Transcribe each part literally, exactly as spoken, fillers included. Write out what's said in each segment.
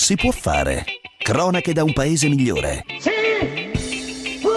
si può fare. Cronache da un paese migliore. Si può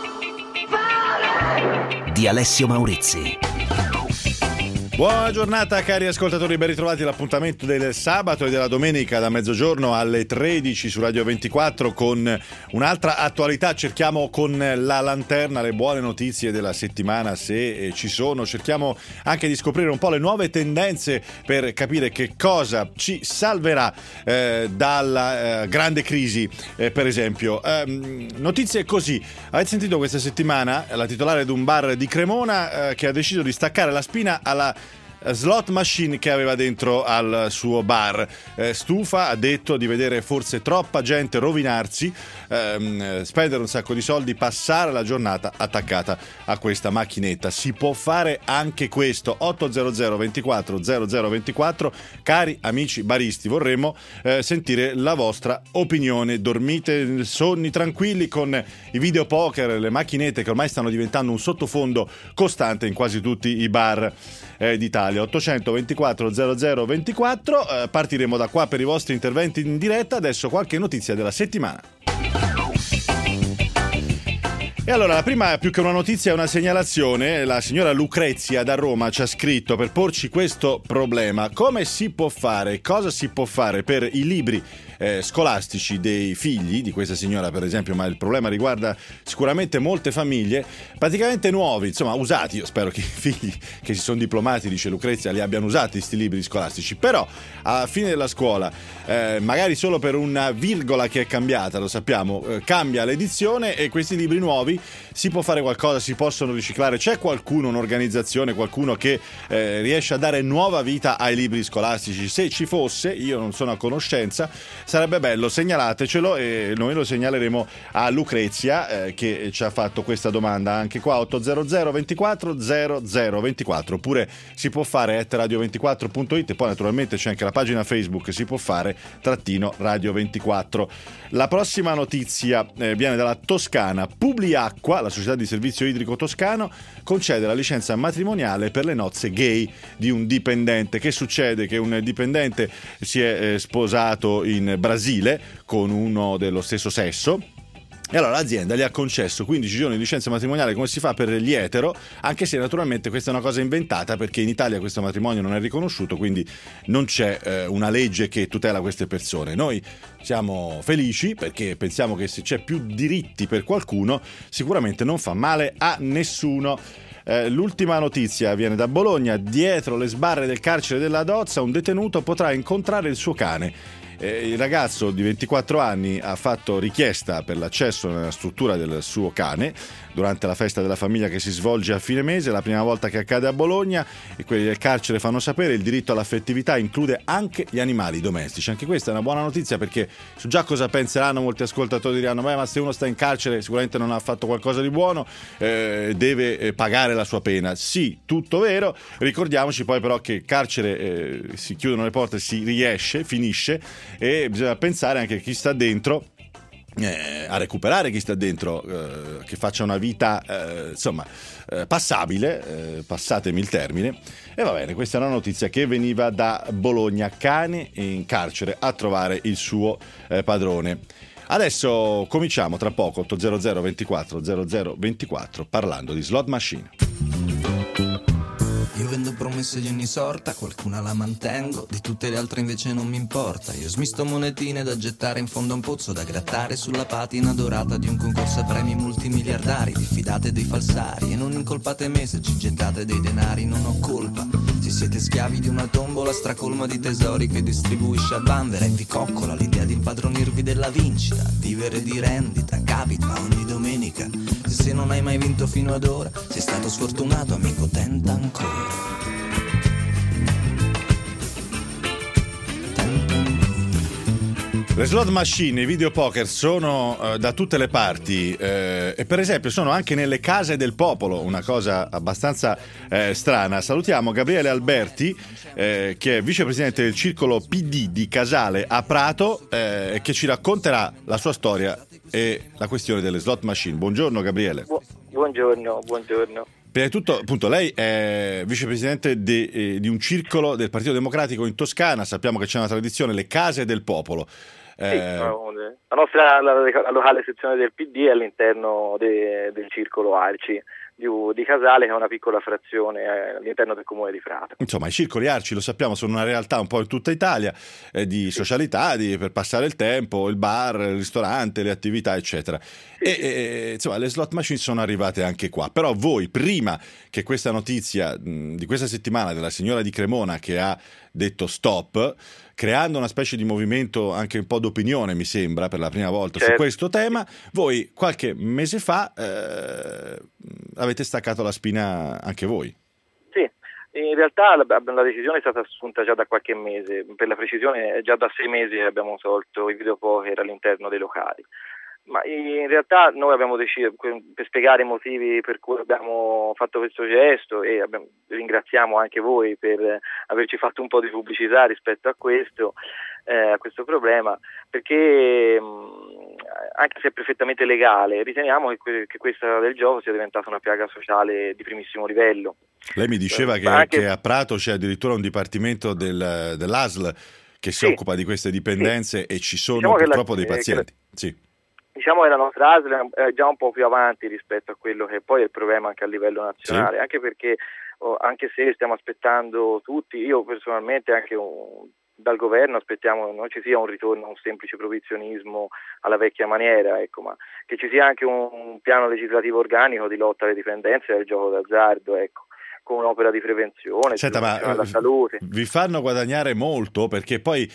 fare! Di Alessio Maurizi. Buona giornata cari ascoltatori, ben ritrovati all'appuntamento del sabato e della domenica da mezzogiorno alle tredici su Radio ventiquattro con un'altra attualità. Cerchiamo con la lanterna le buone notizie della settimana, se ci sono. Cerchiamo anche di scoprire un po' le nuove tendenze per capire che cosa ci salverà eh, dalla eh, grande crisi, eh, per esempio. Eh, notizie così. Avete sentito questa settimana la titolare di un bar di Cremona eh, che ha deciso di staccare la spina alla slot machine che aveva dentro al suo bar. Eh, stufa, ha detto, di vedere forse troppa gente rovinarsi, ehm, spendere un sacco di soldi, passare la giornata attaccata a questa macchinetta. Si può fare anche questo. otto zero zero ventiquattro zero zero ventiquattro. Cari amici baristi, vorremmo eh, sentire la vostra opinione. Dormite sonni tranquilli con i videopoker, le macchinette che ormai stanno diventando un sottofondo costante in quasi tutti i bar eh, d'Italia. ottocentoventiquattro zero zero ventiquattro. Eh, partiremo da qua per i vostri interventi in diretta. Adesso qualche notizia della settimana. E allora, la prima, più che una notizia, è una segnalazione. La signora Lucrezia da Roma ci ha scritto per porci questo problema. Come si può fare, cosa si può fare per i libri eh, scolastici dei figli di questa signora, per esempio, ma il problema riguarda sicuramente molte famiglie, praticamente nuovi, insomma usati. Io spero che i figli che si sono diplomati, dice Lucrezia, li abbiano usati questi libri scolastici, però alla fine della scuola, eh, magari solo per una virgola che è cambiata, lo sappiamo, eh, cambia l'edizione e questi libri nuovi si può fare qualcosa, si possono riciclare. C'è qualcuno, un'organizzazione, qualcuno che eh, riesce a dare nuova vita ai libri scolastici? Se ci fosse, io non sono a conoscenza, sarebbe bello, segnalatecelo e noi lo segnaleremo a Lucrezia eh, che ci ha fatto questa domanda anche qua. Otto zero zero ventiquattro zero zero ventiquattro, oppure si può fare at radio ventiquattro punto it, e poi naturalmente c'è anche la pagina Facebook si può fare trattino Radio ventiquattro. La prossima notizia eh, viene dalla Toscana. Publiacqua, la società di servizio idrico toscano, concede la licenza matrimoniale per le nozze gay di un dipendente. Che succede? Che un dipendente si è eh, sposato in Brasile con uno dello stesso sesso. E allora l'azienda gli ha concesso quindici giorni di licenza matrimoniale, come si fa per gli etero, anche se naturalmente questa è una cosa inventata, perché in Italia questo matrimonio non è riconosciuto, quindi non c'è eh, una legge che tutela queste persone. Noi siamo felici perché pensiamo che se c'è più diritti per qualcuno, sicuramente non fa male a nessuno. Eh, l'ultima notizia viene da Bologna. Dietro le sbarre del carcere della Dozza un detenuto potrà incontrare il suo cane. Eh, il ragazzo di ventiquattro anni ha fatto richiesta per l'accesso nella struttura del suo cane durante la festa della famiglia che si svolge a fine mese, la prima volta che accade a Bologna, e quelli del carcere fanno sapere il diritto all'affettività include anche gli animali domestici. Anche questa è una buona notizia, perché su già cosa penseranno molti ascoltatori, diranno beh, ma se uno sta in carcere sicuramente non ha fatto qualcosa di buono, eh, deve eh, pagare la sua pena. Sì, tutto vero, ricordiamoci poi però che carcere eh, si chiudono le porte, si riesce, finisce, e bisogna pensare anche a chi sta dentro, eh, a recuperare chi sta dentro, eh, che faccia una vita eh, insomma eh, passabile, eh, passatemi il termine. E va bene, questa è una notizia che veniva da Bologna. Cane in carcere a trovare il suo eh, padrone. Adesso cominciamo tra poco. Otto zero zero ventiquattro zero zero ventiquattro, parlando di slot machine. Io vendo promesse di ogni sorta, qualcuna la mantengo, di tutte le altre invece non mi importa. Io smisto monetine da gettare in fondo a un pozzo, da grattare sulla patina dorata di un concorso a premi multimiliardari. Diffidate dei falsari e non incolpate me se ci gettate dei denari, non ho colpa. Se siete schiavi di una tombola stracolma di tesori che distribuisce a vanvera, e vi coccola l'idea di impadronirvi della vincita. Vivere di rendita capita ogni domenica. Se non hai mai vinto fino ad ora, sei stato sfortunato, amico, tenta ancora. Le slot machine, i videopoker sono uh, da tutte le parti eh, e per esempio sono anche nelle case del popolo, una cosa abbastanza eh, strana. Salutiamo Gabriele Alberti, eh, che è vicepresidente del circolo P D di Casale a Prato, eh, che ci racconterà la sua storia e la questione delle slot machine. Buongiorno Gabriele. Bu- buongiorno, buongiorno. Prima di tutto, appunto, lei è vicepresidente di, eh, di un circolo del Partito Democratico in Toscana. Sappiamo che c'è una tradizione, le case del popolo. Eh... Sì, la nostra la, la locale sezione del P D è all'interno de, del circolo Arci di, di Casale, che è una piccola frazione eh, all'interno del comune di Prato. Insomma, i circoli Arci, lo sappiamo, sono una realtà un po' in tutta Italia eh, di socialità, di, per passare il tempo, il bar, il ristorante, le attività, eccetera. Sì, e sì. E, insomma, le slot machine sono arrivate anche qua. Però voi, prima che questa notizia mh, di questa settimana della signora di Cremona che ha detto stop, creando una specie di movimento anche un po' d'opinione, mi sembra, per la prima volta certo. su questo tema, voi qualche mese fa eh, avete staccato la spina anche voi. Sì, in realtà la, la decisione è stata assunta già da qualche mese, per la precisione è già da sei mesi che abbiamo tolto i videopoker all'interno dei locali. Ma in realtà noi abbiamo deciso, per spiegare i motivi per cui abbiamo fatto questo gesto, e abbiamo, ringraziamo anche voi per averci fatto un po' di pubblicità rispetto a questo, eh, a questo problema, perché mh, anche se è perfettamente legale, riteniamo che, que- che questa del gioco sia diventata una piaga sociale di primissimo livello. Lei mi diceva eh, che, anche... che a Prato c'è addirittura un dipartimento del, dell'A S L che si sì, occupa di queste dipendenze, sì. E ci sono diciamo purtroppo la, dei pazienti. Eh, sì. Diciamo che la nostra A S L è già un po' più avanti rispetto a quello che poi è il problema anche a livello nazionale, sì. Anche perché oh, anche se stiamo aspettando tutti, io personalmente anche un, dal governo aspettiamo non ci sia un ritorno a un semplice provizionismo alla vecchia maniera, ecco, ma che ci sia anche un, un piano legislativo organico di lotta alle dipendenze del gioco d'azzardo, ecco, con un'opera di prevenzione, Senta, di protezione ma alla salute. Vi fanno guadagnare molto, perché poi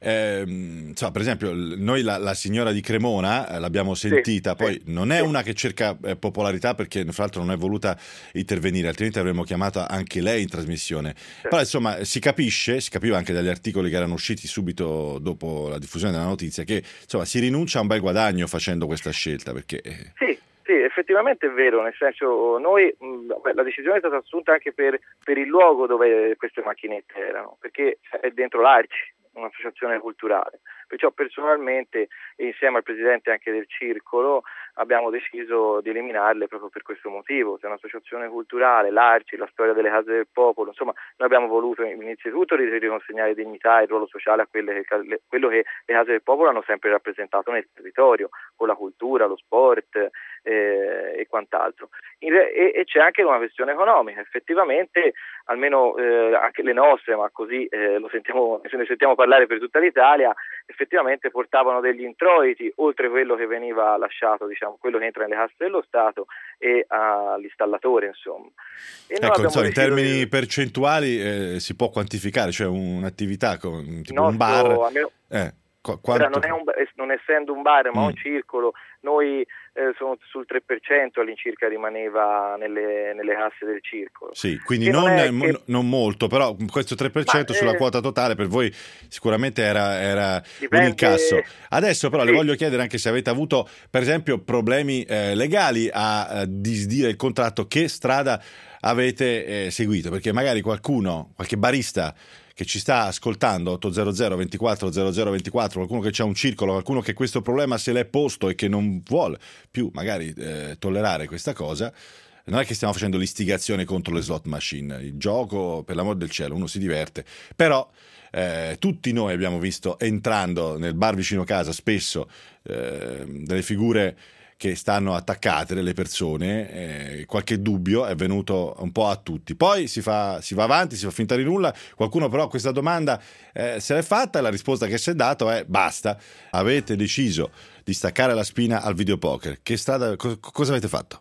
ehm, insomma, per esempio noi la, la signora di Cremona eh, l'abbiamo sentita, sì, poi sì, non è sì. una che cerca eh, popolarità, perché fra l'altro non è voluta intervenire, altrimenti avremmo chiamato anche lei in trasmissione, sì. Però insomma si capisce, si capiva anche dagli articoli che erano usciti subito dopo la diffusione della notizia, che insomma si rinuncia a un bel guadagno facendo questa scelta, perché eh... sì. Sì, effettivamente è vero, nel senso noi mh, la decisione è stata assunta anche per, per il luogo dove queste macchinette erano, perché è dentro l'Arci, un'associazione culturale, perciò personalmente insieme al presidente anche del circolo abbiamo deciso di eliminarle proprio per questo motivo. Se è un'associazione culturale, l'Arci, la storia delle case del popolo, insomma noi abbiamo voluto innanzitutto riconsegnare dignità e ruolo sociale a quelle che, quello che le case del popolo hanno sempre rappresentato nel territorio, con la cultura, lo sport eh, e quant'altro. In re, e, e c'è anche una questione economica, effettivamente almeno eh, anche le nostre, ma così eh, lo sentiamo, se ne sentiamo parlare per tutta l'Italia, effettivamente portavano degli introiti oltre quello che veniva lasciato, diciamo, quello che entra nelle casse dello Stato e all'installatore, insomma. E ecco, insomma, in termini di... percentuali eh, si può quantificare, cioè un'attività con tipo nostro, un bar. Almeno... Eh. Ora, non, è un, non essendo un bar ma mm. un circolo, noi eh, sono sul tre per cento all'incirca rimaneva nelle, nelle casse del circolo. Sì, quindi non, non, che... non molto, però questo tre per cento ma, sulla eh... quota totale per voi sicuramente era, era Dipende... un incasso. Adesso però sì. le voglio chiedere anche se avete avuto per esempio problemi eh, legali a, a disdire il contratto, che strada avete eh, seguito, perché magari qualcuno, qualche barista che ci sta ascoltando, otto zero zero ventiquattro zero zero ventiquattro, qualcuno che c'ha un circolo, qualcuno che questo problema se l'è posto e che non vuole più magari eh, tollerare questa cosa. Non è che stiamo facendo l'istigazione contro le slot machine, il gioco, per l'amor del cielo, uno si diverte, però eh, tutti noi abbiamo visto entrando nel bar vicino casa spesso eh, delle figure che stanno attaccate, delle persone, eh, qualche dubbio è venuto un po' a tutti. Poi si fa, si va avanti, si fa finta di nulla, qualcuno però questa domanda eh, se l'è fatta e la risposta che si è dato è basta, avete deciso di staccare la spina al videopoker. Che strada, co- cosa avete fatto?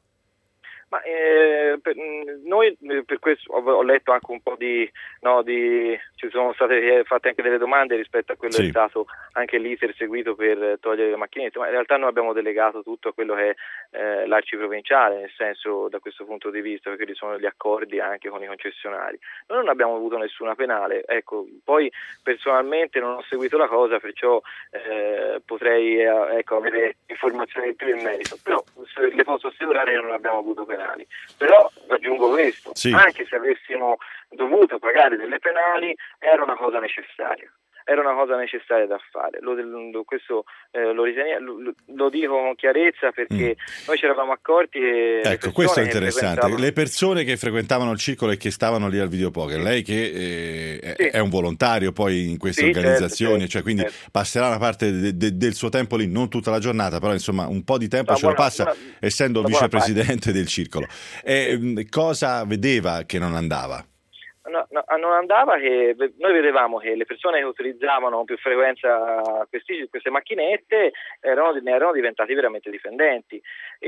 Ma eh, per, noi per questo ho, ho letto anche un po' di, no, di ci sono state fatte anche delle domande rispetto a quello sì. che è stato anche l'iter seguito per togliere le macchinette, ma in realtà noi abbiamo delegato tutto a quello che è eh, l'Arci provinciale, nel senso, da questo punto di vista, perché ci sono gli accordi anche con i concessionari. Noi non abbiamo avuto nessuna penale, ecco, poi personalmente non ho seguito la cosa, perciò eh, potrei eh, ecco, avere informazioni più in merito, però le posso assicurare che non abbiamo avuto penali. Però aggiungo questo, sì. Anche se avessimo dovuto pagare delle penali era una cosa necessaria, era una cosa necessaria da fare. Lo, lo, questo eh, lo, riteniamo, lo, lo dico con chiarezza perché mm. noi ci eravamo accorti che ecco, questo è interessante, frequentavano... le persone che frequentavano il circolo e che stavano lì al videopoker, lei che eh, sì. è un volontario poi in queste sì, organizzazioni, certo, cioè quindi certo. passerà una parte de, de, del suo tempo lì, non tutta la giornata, però insomma un po' di tempo no, ce buona, lo passa buona, essendo vicepresidente del circolo. E, cosa vedeva che non andava? No, no, non andava che noi vedevamo che le persone che utilizzavano con più frequenza questi, queste macchinette erano, ne erano diventati veramente dipendenti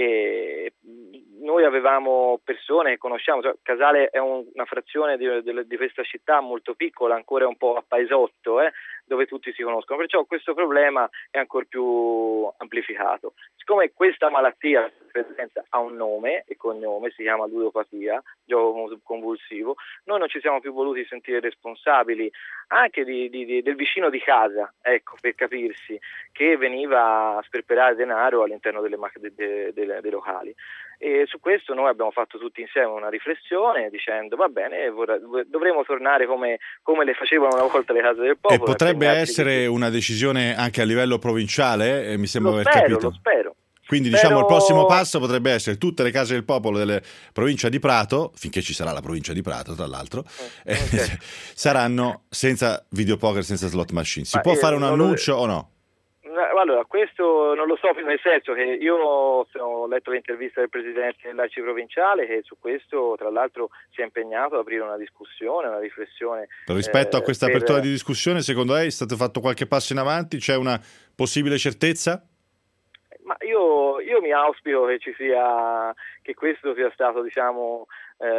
e noi avevamo persone che conosciamo, cioè, Casale è un, una frazione di, di, di questa città molto piccola, ancora un po' a paesotto, eh, dove tutti si conoscono, perciò questo problema è ancora più amplificato. Siccome questa malattia ha un nome e cognome, si chiama ludopatia, gioco convulsivo, noi non ci siamo più voluti sentire responsabili anche di, di, di, del vicino di casa, ecco, per capirsi, che veniva a sperperare denaro all'interno delle, de, de, de, dei locali. E su questo noi abbiamo fatto tutti insieme una riflessione dicendo va bene, vorrà, dovremo tornare come, come le facevano una volta le case del popolo. E potrebbe essere di... una decisione anche a livello provinciale, eh, mi sembra lo aver spero, capito. Lo spero. Quindi Però... diciamo il prossimo passo potrebbe essere tutte le case del popolo delle provincia di Prato, finché ci sarà la provincia di Prato tra l'altro, eh, okay. saranno senza videopoker, senza slot machine. Si Ma può fare un annuncio lo... o no? Allora, questo non lo so, nel senso che io ho letto l'intervista del presidente dell'A C I provinciale che su questo tra l'altro si è impegnato ad aprire una discussione, una riflessione. Rispetto eh, a questa per... apertura di discussione, secondo lei è stato fatto qualche passo in avanti? C'è una possibile certezza? Ma io, io mi auspico che ci sia, che questo sia stato, diciamo,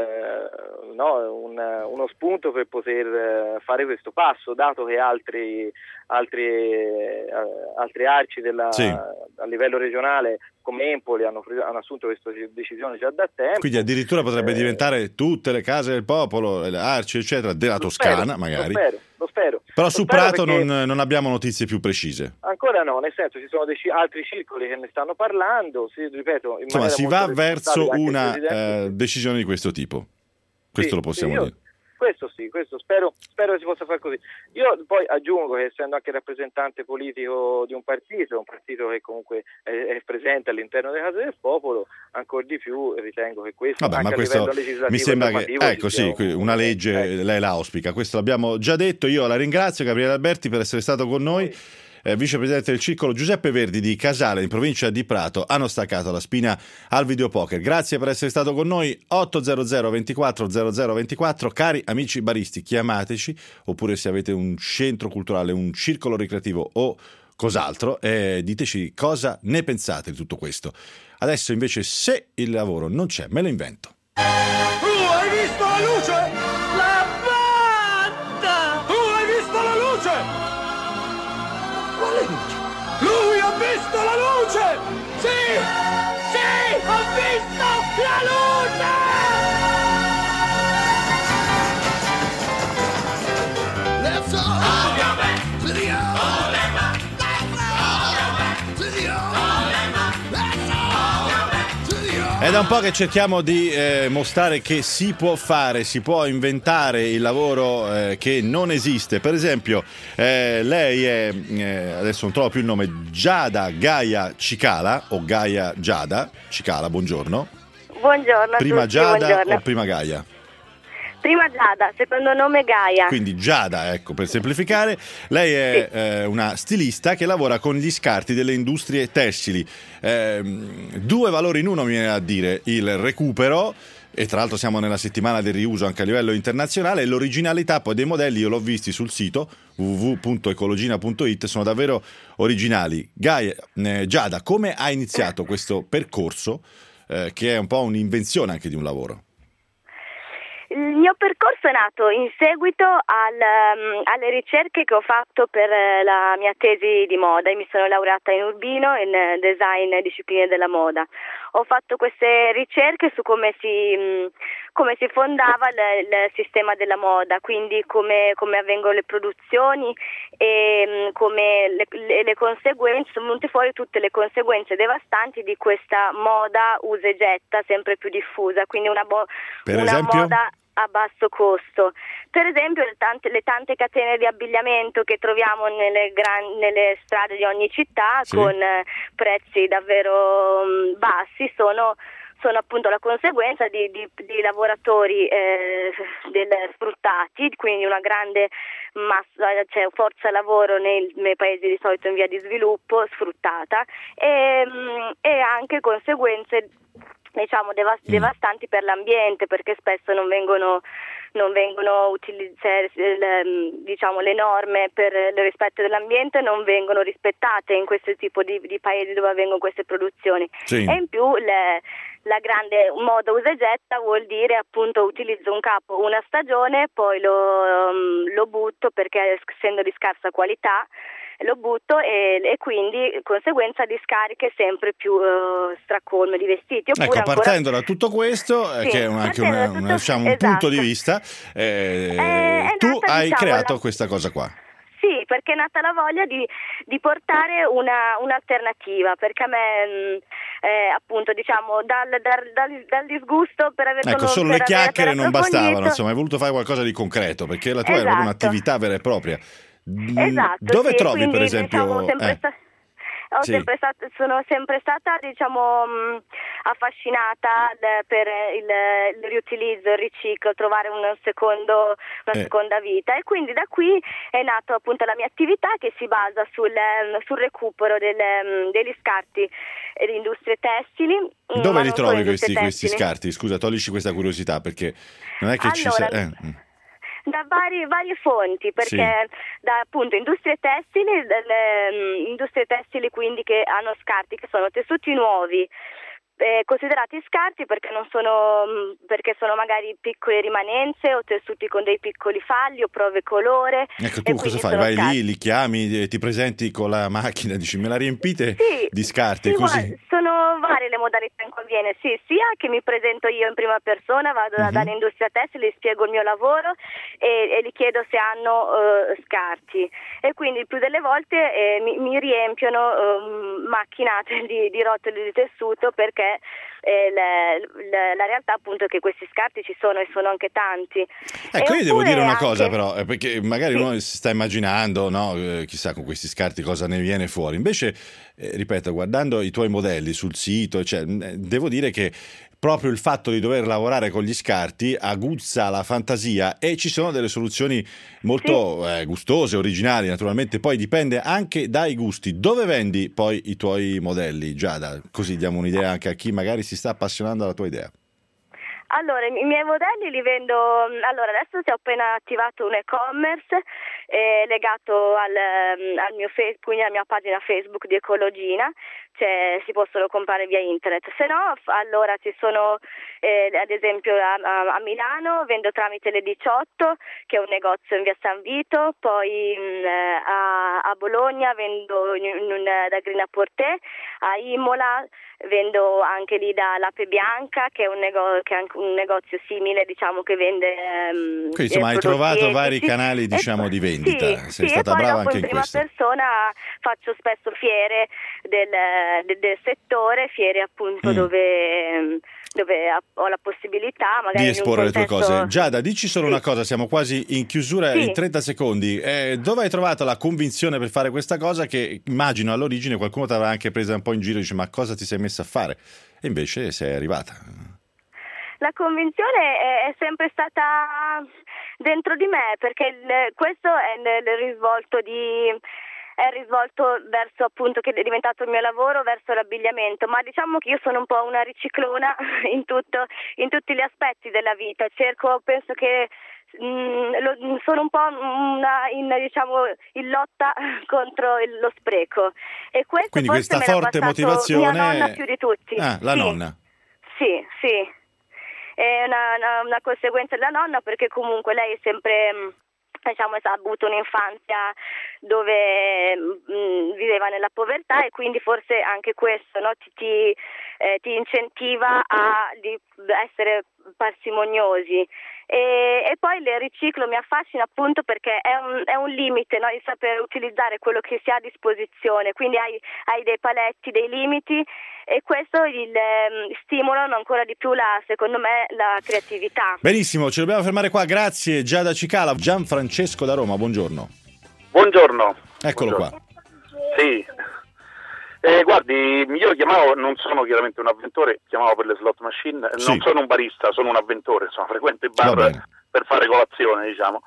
eh, no, un, uno spunto per poter fare questo passo, dato che altri, altri, eh, altri arci della, sì. a livello regionale come Empoli hanno, hanno assunto questa decisione già da tempo. Quindi addirittura potrebbe eh, diventare tutte le case del popolo, le arci eccetera, della Toscana spero, magari. Lo spero, lo spero. Però lo su spero Prato perché... non, non abbiamo notizie più precise. Ancora no, nel senso ci sono dei altri circoli che ne stanno parlando, si, ripeto, in insomma si va verso una eh, di... decisione di questo tipo. Questo sì, lo possiamo sì, io... dire. Questo sì, questo spero, spero che si possa fare così. Io poi aggiungo che essendo anche rappresentante politico di un partito, un partito che comunque è, è presente all'interno delle case del popolo, ancora di più ritengo che questo Vabbè, anche ma a questo livello legislativo mi sembra che ecco sì, un... una legge ecco. lei la auspica, questo l'abbiamo già detto. Io la ringrazio Gabriele Alberti per essere stato con noi. Sì. Eh, vicepresidente del circolo. Giuseppe Verdi di Casale in provincia di Prato hanno staccato la spina al videopoker. Grazie per essere stato con noi. otto zero zero ventiquattro zero zero ventiquattro. Cari amici baristi, chiamateci, oppure se avete un centro culturale, un circolo ricreativo o cos'altro, eh, diteci cosa ne pensate di tutto questo. Adesso invece, se il lavoro non c'è, me lo invento. Tu hai visto la luce? La banda! Tu hai visto la luce? Quale luce? Lui ha visto la luce! Sì! Sì! Ho visto la luce! Let's all hold your back to the old Let's all hold your back to the old Let's all hold your back to the old. È da un po' che cerchiamo di eh, mostrare che si può fare, si può inventare il lavoro eh, che non esiste. Per esempio, eh, lei è, eh, adesso non trovo più il nome, Giada Gaia Cicala, o Gaia Giada Cicala, buongiorno. Buongiorno a Prima tutti, Giada buongiorno. o prima Gaia? Prima Giada, secondo nome Gaia. Quindi Giada, ecco, per semplificare, lei è sì. eh, una stilista che lavora con gli scarti delle industrie tessili. Eh, due valori in uno, mi viene a dire, il recupero, e tra l'altro siamo nella settimana del riuso anche a livello internazionale, e l'originalità poi dei modelli. Io l'ho visti sul sito w w w punto ecologina punto it, sono davvero originali. Gaia, eh, Giada, come ha iniziato questo percorso, eh, che è un po' un'invenzione anche di un lavoro? Il mio percorso è nato in seguito al, um, alle ricerche che ho fatto per uh, la mia tesi di moda. Io mi sono laureata in Urbino in uh, design e discipline della moda. Ho fatto queste ricerche su come si, um, come si fondava il, il sistema della moda, quindi come, come avvengono le produzioni e um, come le, le, le conseguenze, sono venute fuori tutte le conseguenze devastanti di questa moda usa e getta sempre più diffusa. Quindi una, bo- per una esempio? moda... a basso costo. Per esempio le tante, le tante catene di abbigliamento che troviamo nelle, gran, nelle strade di ogni città, sì, con eh, prezzi davvero mh, bassi, sono sono appunto la conseguenza di, di, di lavoratori eh, del, sfruttati, quindi una grande massa, cioè forza lavoro nei, nei paesi di solito in via di sviluppo sfruttata, e, e anche conseguenze diciamo devast- devastanti per l'ambiente, perché spesso non vengono non vengono utilizzate, diciamo, le norme per il rispetto dell'ambiente non vengono rispettate in questo tipo di, di paesi dove avvengono queste produzioni. Sì. E in più le, la grande moda usa e getta vuol dire appunto utilizzo un capo una stagione, poi lo, lo butto perché essendo di scarsa qualità lo butto e, e quindi conseguenza di scariche sempre più uh, stracolme di vestiti. Ecco, ancora... partendo da tutto questo, sì, che è un, anche una, tutto... diciamo, un esatto. punto di vista, eh, è, è tu nata, hai diciamo, creato la... questa cosa qua. Sì, perché è nata la voglia di, di portare una, un'alternativa, perché a me mh, eh, appunto diciamo dal, dal, dal, dal disgusto per aver ecco, solo per le chiacchiere non bastavano, insomma hai voluto fare qualcosa di concreto, perché la tua esatto. era proprio un'attività vera e propria. Esatto, dove sì, trovi quindi, per esempio diciamo, sempre eh. sta... Ho sì. sempre stat- sono sempre stata diciamo mh, affascinata d- per il, il riutilizzo, il riciclo, trovare un secondo, una eh. seconda vita, e quindi da qui è nata appunto la mia attività, che si basa sul, sul recupero del, degli scarti di industrie tessili. Dove li trovi questi, questi, questi scarti? Scusa, toglici questa curiosità, perché non è che allora, ci sei... Eh. Da varie, varie fonti, perché sì. da appunto industrie tessili, delle um, industrie tessili quindi che hanno scarti che sono tessuti nuovi, eh, considerati scarti perché non sono perché sono magari piccole rimanenze o tessuti con dei piccoli falli o prove colore. Ecco, tu cosa fai? Vai scarti. lì, li chiami, ti presenti con la macchina, dici me la riempite sì, di scarti, sì, così? Guarda, sono varie le modalità in cui avviene, sì, sia che mi presento io in prima persona, vado uh-huh. dall'industria tessile, li spiego il mio lavoro e, e gli chiedo se hanno uh, scarti, e quindi il più delle volte eh, mi, mi riempiono uh, macchinate di, di rotoli di tessuto, perché Eh, la, la, la realtà appunto è che questi scarti ci sono e sono anche tanti. Ecco, e io devo dire una anche... cosa però, perché magari sì. uno si sta immaginando, no, eh, chissà con questi scarti cosa ne viene fuori, invece eh, ripeto, guardando i tuoi modelli sul sito, cioè, devo dire che proprio il fatto di dover lavorare con gli scarti aguzza la fantasia, e ci sono delle soluzioni molto sì. eh, gustose, originali, naturalmente poi dipende anche dai gusti. Dove vendi poi i tuoi modelli, Giada? Così diamo un'idea anche a chi magari si sta appassionando alla tua idea. Allora, i miei modelli li vendo, allora adesso si è appena attivato un e-commerce eh, legato al, al mio Facebook, quindi alla mia pagina Facebook di Ecologina, cioè si possono comprare via internet. Se no, allora ci sono eh, ad esempio a, a, a Milano vendo tramite le diciotto, che è un negozio in via San Vito, poi mh, a, a Bologna vendo in, in, da Grina Porté, a Imola vendo anche lì da L'Ape Bianca, che è un, nego- che è anche un negozio simile, diciamo, che vende um, quindi insomma hai trovato etici. vari canali, diciamo, e, di vendita, sì, sei sì, stata e poi brava dopo anche in, in prima questo. persona faccio spesso fiere del, del, del settore, fiere appunto mm. dove dove ho la possibilità magari di esporre in un contesto... le tue cose. Giada, dici solo sì. una cosa, siamo quasi in chiusura, sì. in trenta secondi. Eh, dove hai trovato la convinzione per fare questa cosa, che immagino all'origine qualcuno ti avrà anche presa un po' in giro e dice ma cosa ti sei messa a fare? E invece sei arrivata. La convinzione è, è sempre stata dentro di me, perché il, questo è il, il risvolto di... è risvolto verso appunto, che è diventato il mio lavoro, verso l'abbigliamento, ma diciamo che io sono un po' una riciclona in tutto, in tutti gli aspetti della vita. Cerco, penso che mh, lo, sono un po' una, in, diciamo, in lotta contro il, lo spreco, e questo quindi forse questa me forte l'ha motivazione mia nonna più di tutti. Ah, la sì. nonna. Sì, sì. È una, una, una conseguenza della nonna, perché comunque lei è sempre... Mh, diciamo, ha avuto un'infanzia dove mh, viveva nella povertà, e quindi forse anche questo, no, ti, ti, eh, ti incentiva a di essere parsimoniosi, E, e poi il riciclo mi affascina appunto perché è un, è un limite, no? Di saper utilizzare quello che si ha a disposizione, quindi hai, hai dei paletti, dei limiti, e questo il, eh, stimolano ancora di più la, secondo me, la creatività. Benissimo, ci dobbiamo fermare qua, grazie Giada Cicala. Gianfrancesco da Roma, buongiorno. Buongiorno. Eccolo buongiorno. qua. Sì. Eh, guardi, io chiamavo, non sono chiaramente un avventore, chiamavo per le slot machine, Sì. non sono un barista, sono un avventore, insomma, frequento i bar Va bene. per fare colazione, diciamo.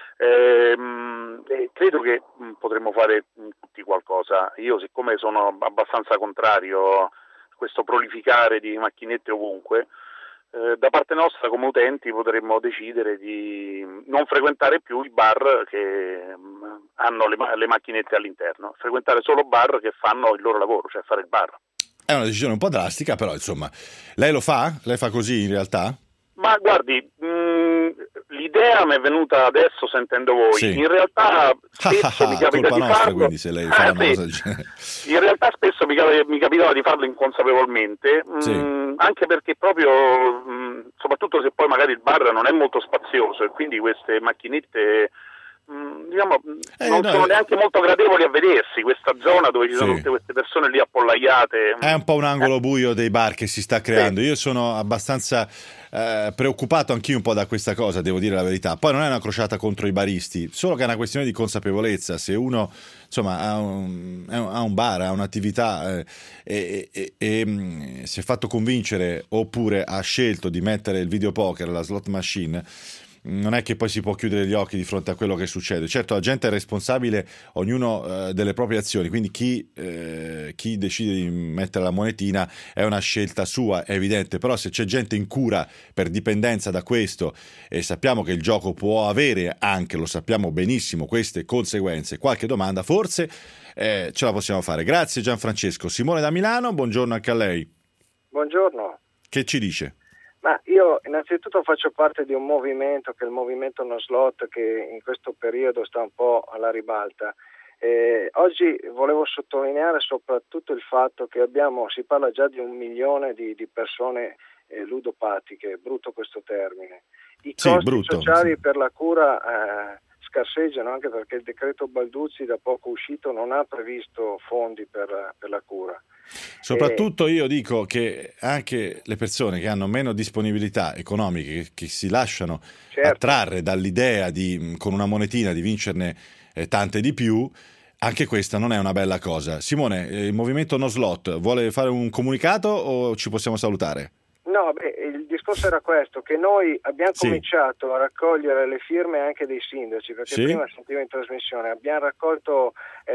Ehm, eh, credo che mh, potremmo fare mh, tutti qualcosa. Io, siccome sono abbastanza contrario a questo prolificare di macchinette ovunque, eh, da parte nostra come utenti potremmo decidere di non frequentare più i bar che mh, hanno le, ma- le macchinette all'interno, frequentare solo bar che fanno il loro lavoro, cioè fare il bar. È una decisione un po' drastica, però insomma, lei lo fa? Lei fa così in realtà? Ma guardi, mh, l'idea mi è venuta adesso sentendo voi. Sì. In realtà spesso mi capita colpa di nostra, farlo. quindi, se lei fa Eh, una sì. cosa del genere. In realtà spesso mi, cap- mi capitava di farlo inconsapevolmente, mh, Sì. anche perché proprio, mh, soprattutto se poi magari il bar non è molto spazioso e quindi queste macchinette, mh, diciamo, Eh, non no, sono eh. neanche molto gradevoli a vedersi, questa zona dove ci sono Sì. tutte queste persone lì appollaiate. È un po' un angolo buio dei bar che si sta creando. Io sono abbastanza eh, preoccupato anch'io un po' da questa cosa, devo dire la verità. Poi non è una crociata contro i baristi, solo che è una questione di consapevolezza. Se uno insomma ha un, ha un bar, ha un'attività eh, e, e, e mh, si è fatto convincere oppure ha scelto di mettere il videopoker, la slot machine, non è che poi si può chiudere gli occhi di fronte a quello che succede. Certo, la gente è responsabile, ognuno eh, delle proprie azioni, quindi chi, eh, chi decide di mettere la monetina è una scelta sua, è evidente, però se c'è gente in cura per dipendenza da questo, e sappiamo che il gioco può avere anche, lo sappiamo benissimo, queste conseguenze, qualche domanda forse eh, ce la possiamo fare. Grazie Gianfrancesco. Simone da Milano, buongiorno anche a lei. Buongiorno. Che ci dice? Ma io innanzitutto faccio parte di un movimento che è il movimento No Slot, che in questo periodo sta un po' alla ribalta. Eh, oggi volevo sottolineare soprattutto il fatto che abbiamo, si parla già di un milione di, di persone eh, ludopatiche, brutto questo termine. I Sì, costi brutto, sociali sì. per la cura eh, scarseggiano, anche perché il decreto Balduzzi da poco uscito non ha previsto fondi per, per la cura. Soprattutto io dico che anche le persone che hanno meno disponibilità economiche, che, che si lasciano Certo. attrarre dall'idea di con una monetina di vincerne eh, tante di più, anche questa non è una bella cosa. Simone, eh, il movimento No Slot vuole fare un comunicato o ci possiamo salutare? No, beh, il discorso era questo, che noi abbiamo Sì. cominciato a raccogliere le firme anche dei sindaci, perché Sì. prima sentivo in trasmissione, abbiamo raccolto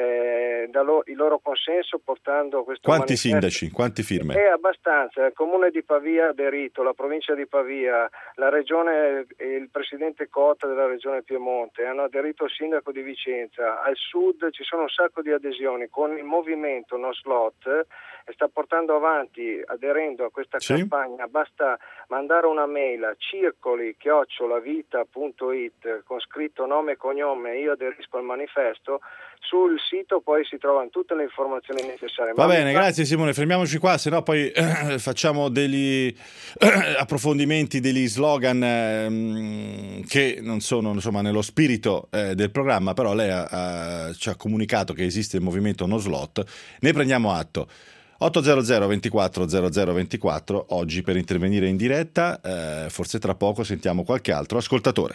eh, da lo- il loro consenso portando questo Quanti manifesto. sindaci? Quante firme? È abbastanza, il comune di Pavia ha aderito, la provincia di Pavia, la regione e il presidente Cotta della regione Piemonte hanno aderito, il sindaco di Vicenza, al sud ci sono un sacco di adesioni, con il movimento No Slot eh, sta portando avanti, aderendo a questa Sì. campagna, basta mandare una mail a circoli chiocciola vita punto it con scritto nome e cognome, io aderisco al manifesto. Sul sito poi si trovano tutte le informazioni necessarie. Va Ma bene, mi fa- grazie Simone, fermiamoci qua, se no poi eh, facciamo degli eh, approfondimenti, degli slogan ehm, che non sono insomma nello spirito eh, del programma, però lei ha- ha- ci ha comunicato che esiste il movimento No Slot, ne prendiamo atto. ottocento ventiquattro zero zero ventiquattro oggi per intervenire in diretta, eh, forse tra poco sentiamo qualche altro ascoltatore.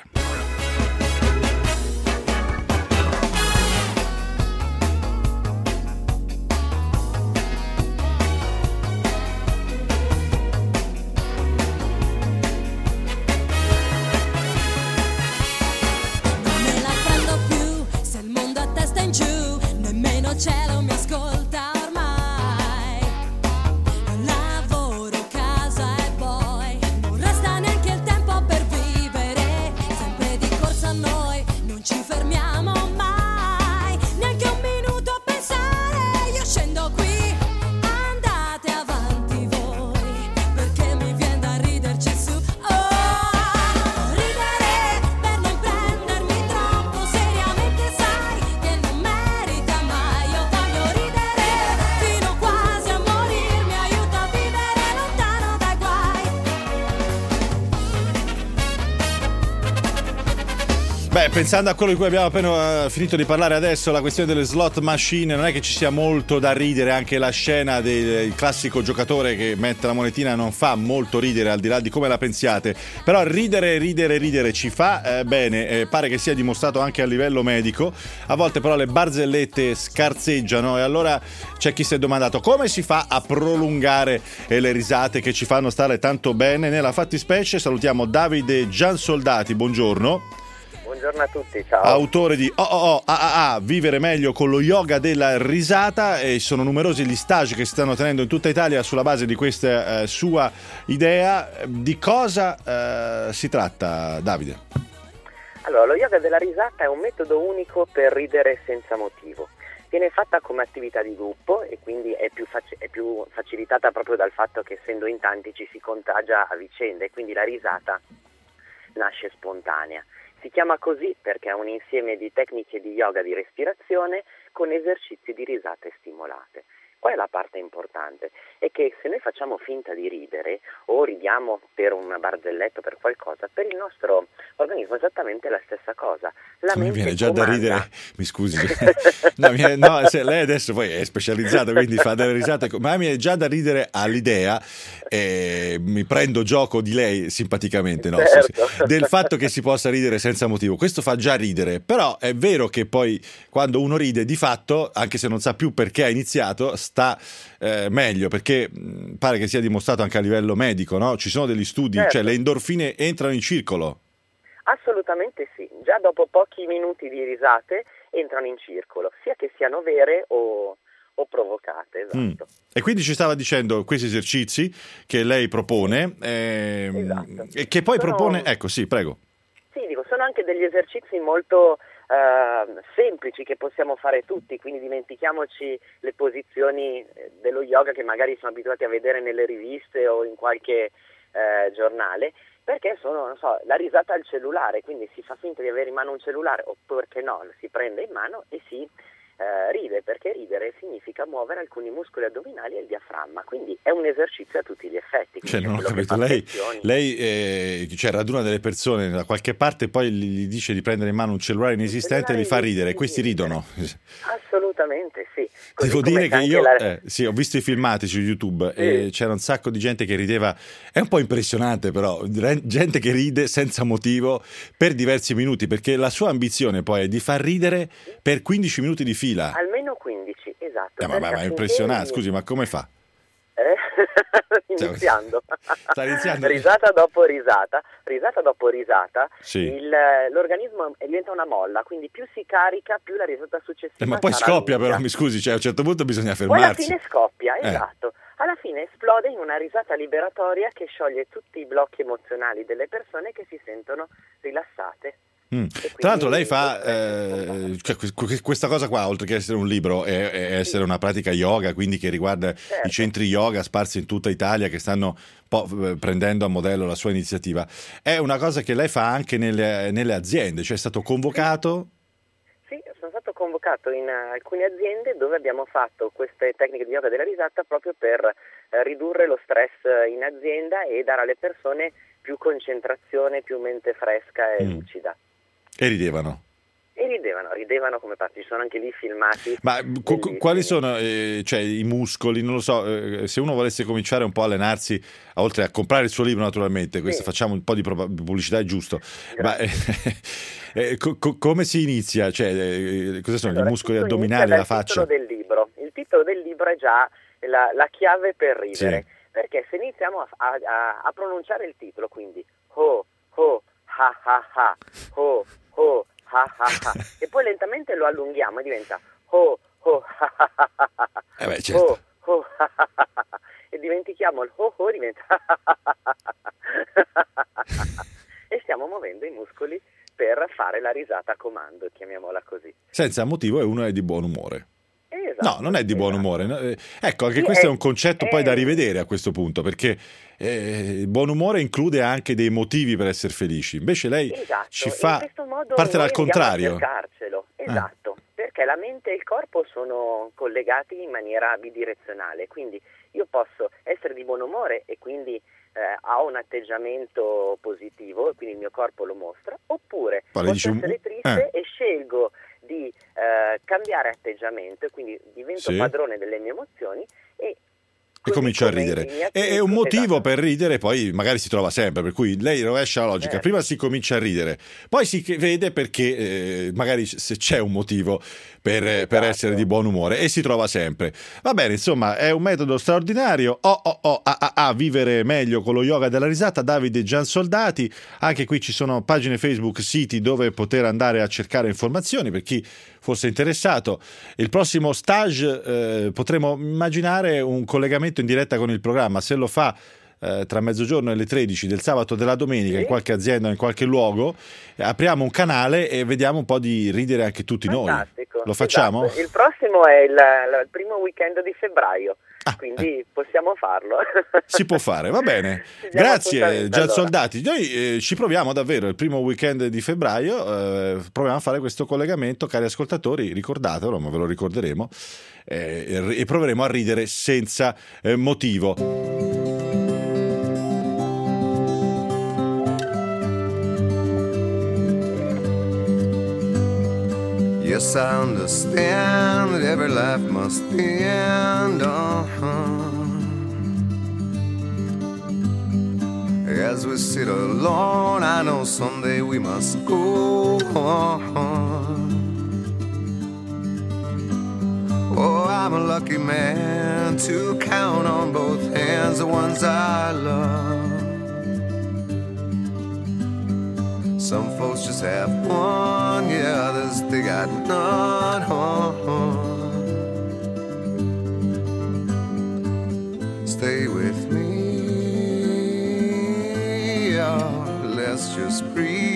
Non me la prendo più, se il mondo a testa in giù, nemmeno cielo mi ascolta ormai. Lavoro, casa e poi non resta neanche il tempo per vivere, sempre di corsa a noi, non ci fermiamo mai, neanche un minuto a pensare, io scendo qui, andate avanti voi, perché mi viene da riderci su. Oh, ridere per non prendermi troppo seriamente, sai che non merita mai. Io voglio ridere Beh, pensando a quello di cui abbiamo appena uh, finito di parlare adesso, la questione delle slot machine, non è che ci sia molto da ridere. Anche la scena del, del classico giocatore che mette la monetina non fa molto ridere, al di là di come la pensiate. Però ridere, ridere, ridere ci fa eh, bene. Eh, pare che sia dimostrato anche a livello medico. A volte però le barzellette scarseggiano, e allora c'è chi si è domandato come si fa a prolungare eh, le risate che ci fanno stare tanto bene. Nella fattispecie salutiamo Davide Giansoldati, buongiorno. Buongiorno a tutti, ciao. Autore di Oh Oh Oh Ah Ah Ah, vivere meglio con lo yoga della risata, e sono numerosi gli stage che si stanno tenendo in tutta Italia sulla base di questa eh, sua idea. Di cosa eh, si tratta, Davide? Allora, lo yoga della risata è un metodo unico per ridere senza motivo. Viene fatta come attività di gruppo e quindi è più, faci- è più facilitata proprio dal fatto che essendo in tanti ci si contagia a vicenda, e quindi la risata nasce spontanea. Si chiama così perché è un insieme di tecniche di yoga di respirazione con esercizi di risate stimolate. Qual è la parte importante? È che se noi facciamo finta di ridere o ridiamo per una barzelletta o per qualcosa, per il nostro organismo è esattamente la stessa cosa. La Mi mente viene già comanda... da ridere, mi scusi. No, mi è- no, se lei adesso poi è specializzata, quindi fa delle risate, ma mi è già da ridere all'idea, e mi prendo gioco di lei simpaticamente, no? Sì, Certo. sì, del fatto che si possa ridere senza motivo. Questo fa già ridere, però è vero che poi quando uno ride di fatto, anche se non sa più perché ha iniziato, sta eh, meglio, perché mh, pare che sia dimostrato anche a livello medico, no? Ci sono degli studi, Certo. cioè le endorfine entrano in circolo. Assolutamente sì, già dopo pochi minuti di risate entrano in circolo, sia che siano vere o, o provocate, esatto. Mm. E quindi ci stava dicendo questi esercizi che lei propone, ehm, Esatto. e che poi Sono- propone, ecco sì, prego. Sì, dico, sono anche degli esercizi molto eh, semplici che possiamo fare tutti, quindi dimentichiamoci le posizioni eh, dello yoga che magari siamo abituati a vedere nelle riviste o in qualche eh, giornale, perché sono, non so, la risata al cellulare, quindi si fa finta di avere in mano un cellulare, o perché no, lo si prende in mano e si eh, ride, perché ridere significa muovere alcuni muscoli addominali e il diaframma, quindi è un esercizio a tutti gli effetti. Cioè, quindi non ho quello che capito, fa lei, flessioni. lei eh, cioè, raduna delle persone da qualche parte, poi gli gli dice di prendere in mano un cellulare inesistente e li fa ridere, e questi ridono. Assolutamente sì. Così Devo come dire c'è che anche io la- eh, sì, ho visto i filmati su YouTube Sì. e c'era un sacco di gente che rideva. È un po' impressionante, però, re- gente che ride senza motivo per diversi minuti, perché la sua ambizione poi è di far ridere per quindici minuti di fila. Almeno quindici, esatto. Eh, ma, ma- ma è perché impressionante, affinché- scusi, ma come fa? Eh? Iniziando. Sta iniziando. Risata dopo risata, risata dopo risata, Sì. il- l'organismo diventa una molla, quindi più si carica, più la risata successiva Eh, ma poi sarà scoppia, lunga. però, mi scusi, cioè, a un certo punto bisogna Poi alla fermarsi. fine scoppia, Eh. esatto. Alla fine esplode in una risata liberatoria che scioglie tutti i blocchi emozionali delle persone che si sentono rilassate. Mm. Tra l'altro lei fa eh, cioè, que- que- questa cosa qua, oltre che essere un libro, è, è essere una pratica yoga, quindi che riguarda Certo. i centri yoga sparsi in tutta Italia, che stanno un po' eh, prendendo a modello la sua iniziativa. È una cosa che lei fa anche nelle, nelle aziende, cioè è stato convocato. Sì, sono stato convocato in eh, alcune aziende dove abbiamo fatto queste tecniche di yoga della risata proprio per eh, ridurre lo stress eh, in azienda e dare alle persone più concentrazione, più mente fresca e Mm. lucida. E ridevano. E ridevano, ridevano come pazzi, ci sono anche lì filmati. Ma qu- qu- bellissimi. quali sono eh, cioè, i muscoli? Non lo so, eh, se uno volesse cominciare un po' a allenarsi, oltre a comprare il suo libro naturalmente, questo, Sì. facciamo un po' di pro- pubblicità, è giusto, ma eh, eh, co- co- come si inizia? Cioè, eh, cosa sono Allora, i muscoli tutto addominali, inizia la dal faccia? titolo del libro. Il titolo del libro è già la, la chiave per ridere, Sì. perché se iniziamo a, a- a pronunciare il titolo, quindi ho, ho, ha ha ha, ho, ho, ha ha ha, e poi lentamente lo allunghiamo e diventa ho, ho, ha ha ha ha, Eh beh, certo. ho, ho, ha ha ha ha, e dimentichiamo il ho, ho, diventa e stiamo muovendo i muscoli per fare la risata a comando, chiamiamola così. Senza motivo, e uno è di buon umore. Esatto, No, non è di buon esatto. umore. no? Eh, Ecco, anche Sì, questo è è- un concetto è- poi da rivedere a questo punto, perché eh, il buon umore include anche dei motivi per essere felici. Invece lei Esatto, ci in fa questo modo parte noi dal andiamo contrario. a cercarcelo, esatto, perché la mente e il corpo sono collegati in maniera bidirezionale, quindi io posso essere di buon umore e quindi eh, ha un atteggiamento positivo, quindi il mio corpo lo mostra, oppure Poi posso dici un- essere triste eh. e scelgo di eh, cambiare atteggiamento, e quindi divento Sì. padrone delle mie emozioni e E così comincia a come ridere. i miei È, è amici- un motivo esatto. per ridere, poi magari si trova sempre, per cui lei rovescia la logica. Eh. Prima si comincia a ridere, poi si che- vede perché eh, magari se c'è un motivo per, eh, per Esatto. essere di buon umore e si trova sempre. Va bene, insomma, è un metodo straordinario. Oh, oh, oh, a, a, a vivere meglio con lo yoga della risata. Davide Giansoldati. Anche qui ci sono pagine Facebook, siti dove poter andare a cercare informazioni per chi fosse interessato. Il prossimo stage eh, potremo immaginare un collegamento in diretta con il programma, se lo fa eh, tra mezzogiorno e le tredici del sabato e della domenica Sì. in qualche azienda o in qualche luogo, eh, apriamo un canale e vediamo un po' di ridere anche tutti Fantastico. noi. Lo facciamo? Esatto. Il prossimo è il, la- il primo weekend di febbraio, Ah, quindi possiamo farlo. Si può fare, va bene. Ci diamo Grazie appuntamento, Gian allora. Soldati. Noi eh, ci proviamo davvero il primo weekend di febbraio, eh, proviamo a fare questo collegamento, cari ascoltatori, ricordatelo, ma ve lo ricorderemo, eh, e, e proveremo a ridere senza eh, motivo. Yes, I understand that every life must end. Uh-huh. As we sit alone, I know someday we must go on. Oh, I'm a lucky man to count on both hands the ones I love. Some folks just have one, yeah, others they got none. Stay with me, yeah, let's just breathe.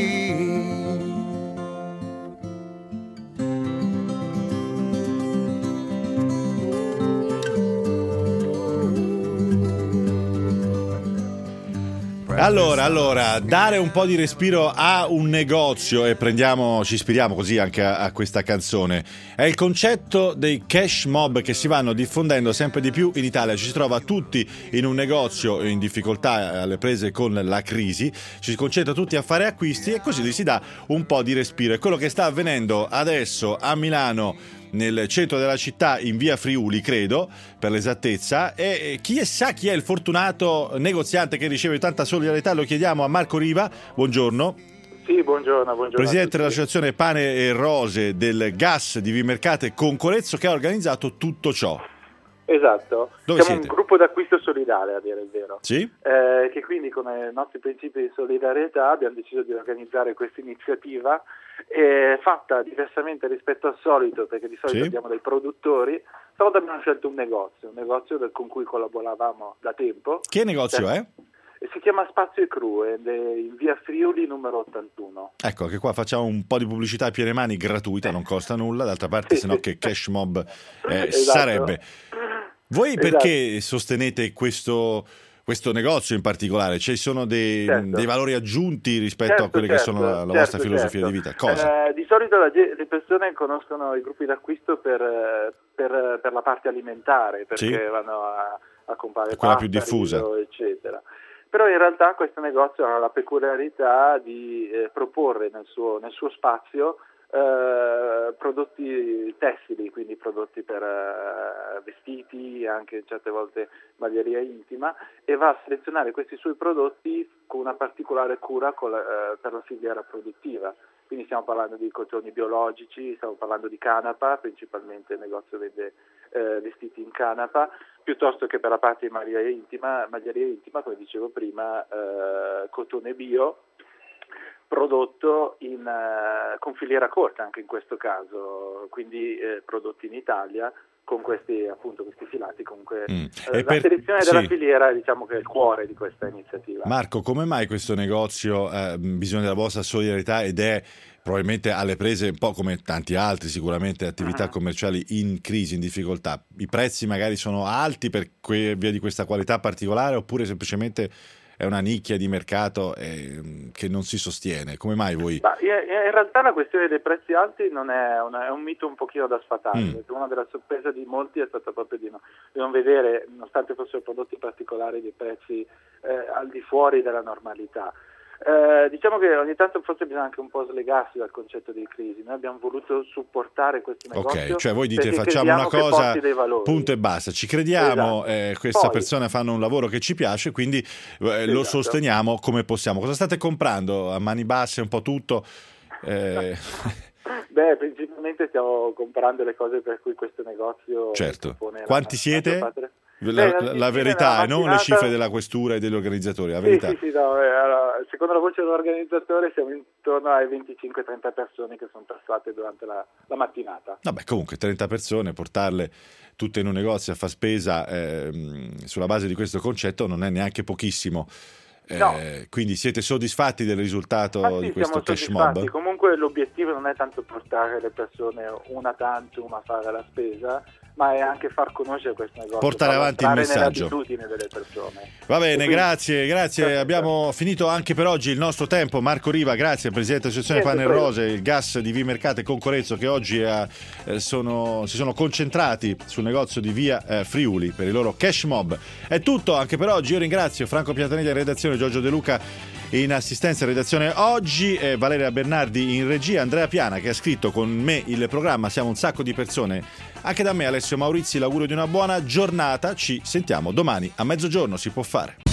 Allora, allora, dare un po' di respiro a un negozio e prendiamo, ci ispiriamo così anche a, a questa canzone. È il concetto dei cash mob che si vanno diffondendo sempre di più in Italia. Ci si trova tutti in un negozio in difficoltà alle prese con la crisi, ci si concentra tutti a fare acquisti e così gli si dà un po' di respiro. È quello che sta avvenendo adesso a Milano, nel centro della città, in via Friuli, credo, per l'esattezza, e chi sa chi è il fortunato negoziante che riceve tanta solidarietà, lo chiediamo a Marco Riva. Buongiorno. Sì, buongiorno, buongiorno. Presidente dell'associazione Pane e Rose del Gas di Vimercate Concorezzo, che ha organizzato tutto ciò. Esatto, Dove siamo siete? un gruppo d'acquisto solidale, a dire il vero, Sì? eh, che quindi con i nostri principi di solidarietà abbiamo deciso di organizzare questa iniziativa, eh, fatta diversamente rispetto al solito, perché di solito Sì. abbiamo dei produttori. Stavolta abbiamo scelto un negozio, un negozio del- con cui collaboravamo da tempo. Che negozio è? E si chiama Spazio e Cru, ed è in via Friuli numero ottantuno. Ecco, che qua facciamo un po' di pubblicità a piene mani gratuita, non costa nulla, d'altra parte Sì, se no sì. che cash mob eh, Esatto. sarebbe. Voi Esatto. perché sostenete questo, questo negozio in particolare? Ci sono dei, Certo. dei valori aggiunti rispetto Certo, a quelle certo, che sono la, la certo, vostra filosofia certo. di vita? Cosa? Eh, di solito la ge- le persone conoscono i gruppi d'acquisto per, eh, per, per la parte alimentare, perché Sì. vanno a, a comprare Quella pasta, più diffusa. riso, eccetera. Però in realtà questo negozio ha la peculiarità di eh, proporre nel suo, nel suo spazio eh, prodotti tessili, quindi prodotti per eh, vestiti, anche certe volte maglieria intima, e va a selezionare questi suoi prodotti con una particolare cura con la, eh, per la filiera produttiva. Quindi stiamo parlando di cotoni biologici, stiamo parlando di canapa, principalmente il negozio vende eh, vestiti in canapa, piuttosto che per la parte di maglieria intima, maglieria intima, come dicevo prima, eh, cotone bio, prodotto in, uh, con filiera corta anche in questo caso, quindi eh, prodotti in Italia con questi appunto questi filati. Comunque Mm. eh, E la per- selezione della sì. filiera, diciamo che è il cuore di questa iniziativa. Marco, come mai questo negozio ha bisogno della vostra solidarietà ed è probabilmente alle prese, un po' come tanti altri sicuramente, attività Ah. commerciali in crisi, in difficoltà? I prezzi magari sono alti per que- via di questa qualità particolare, oppure semplicemente è una nicchia di mercato eh, che non si sostiene? Come mai voi? Ma in, in realtà la questione dei prezzi alti non è, una, è un mito un pochino da sfatare, Mm. perché una delle sorprese di molti è stata proprio di, no, di non vedere, nonostante fossero prodotti particolari, dei prezzi eh, eh, al di fuori della normalità. Eh, diciamo che ogni tanto forse bisogna anche un po' slegarsi dal concetto di crisi. Noi abbiamo voluto supportare questo negozio. Ok, cioè voi dite facciamo una cosa, punto e basta, ci crediamo, esatto. eh, queste Poi, persone fanno un lavoro che ci piace, quindi eh, esatto. lo sosteniamo come possiamo. Cosa state comprando? A mani basse un po' tutto? Eh... Beh, principalmente stiamo comprando le cose per cui questo negozio... Certo. Quanti la, siete? La, la, la, la verità, e non le cifre della questura e degli organizzatori, la verità. Sì, sì, sì, no, eh, allora, secondo la voce dell'organizzatore siamo intorno ai venticinque trenta persone che sono passate durante la, la mattinata. Vabbè, comunque trenta persone, portarle tutte in un negozio a far spesa eh, sulla base di questo concetto non è neanche pochissimo. Eh, no. Quindi siete soddisfatti del risultato ah, sì, di questo cash mob? Comunque l'obiettivo non è tanto portare le persone una tantum a fare la spesa, ma è anche far conoscere questo negozio, portare avanti il messaggio delle persone. Va bene, quindi, grazie, grazie. Certo. Abbiamo finito anche per oggi il nostro tempo. Marco Riva, grazie, presidente dell'associazione Pane e Rose, il gas di Vimercate con Corezzo, che oggi eh, sono, si sono concentrati sul negozio di via eh, Friuli per il loro cash mob. È tutto anche per oggi. Io ringrazio Franco Piantanelli in redazione, Giorgio De Luca in assistenza e redazione oggi, eh, Valeria Bernardi in regia, Andrea Piana che ha scritto con me il programma. Siamo un sacco di persone. Anche da me, Alessio Maurizi, l'augurio di una buona giornata. Ci sentiamo domani a mezzogiorno, si può fare.